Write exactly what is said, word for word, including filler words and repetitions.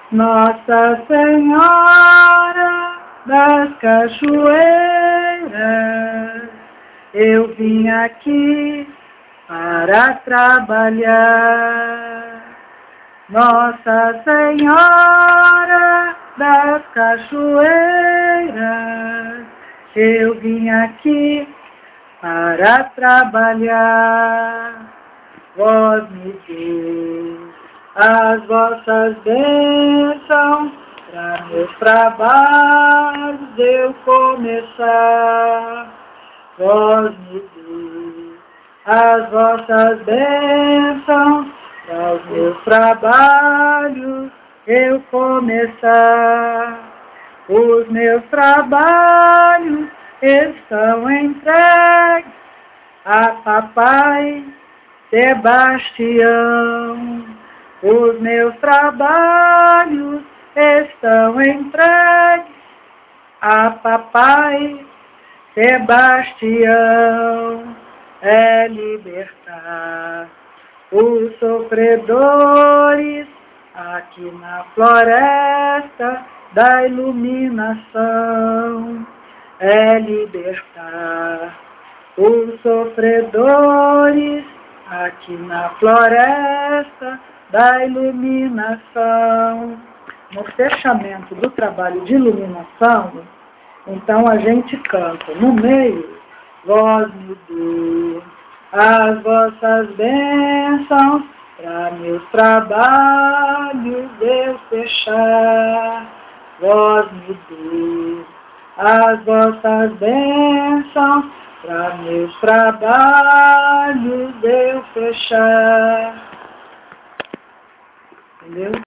Nossa Senhora das Cachoeiras, eu vim aqui para trabalhar. Nossa Senhora das Cachoeiras, eu vim aqui para trabalhar. Vós me deis as vossas bênçãos para meus trabalhos eu começar. Vós me deis as vossas bênçãos para os meus trabalhos eu começar. Os meus trabalhos estão entregues a Papai Sebastião. Os meus trabalhos estão entregues a Papai Sebastião. É libertar os sofredores aqui na floresta da iluminação. É libertar os sofredores aqui na floresta da iluminação. No fechamento do trabalho de iluminação, então a gente canta no meio: vós me deis as vossas bênçãos para meus trabalhos eu fechar. Vós me deis as vossas bênçãos para meus trabalhos eu fechar. Entendeu?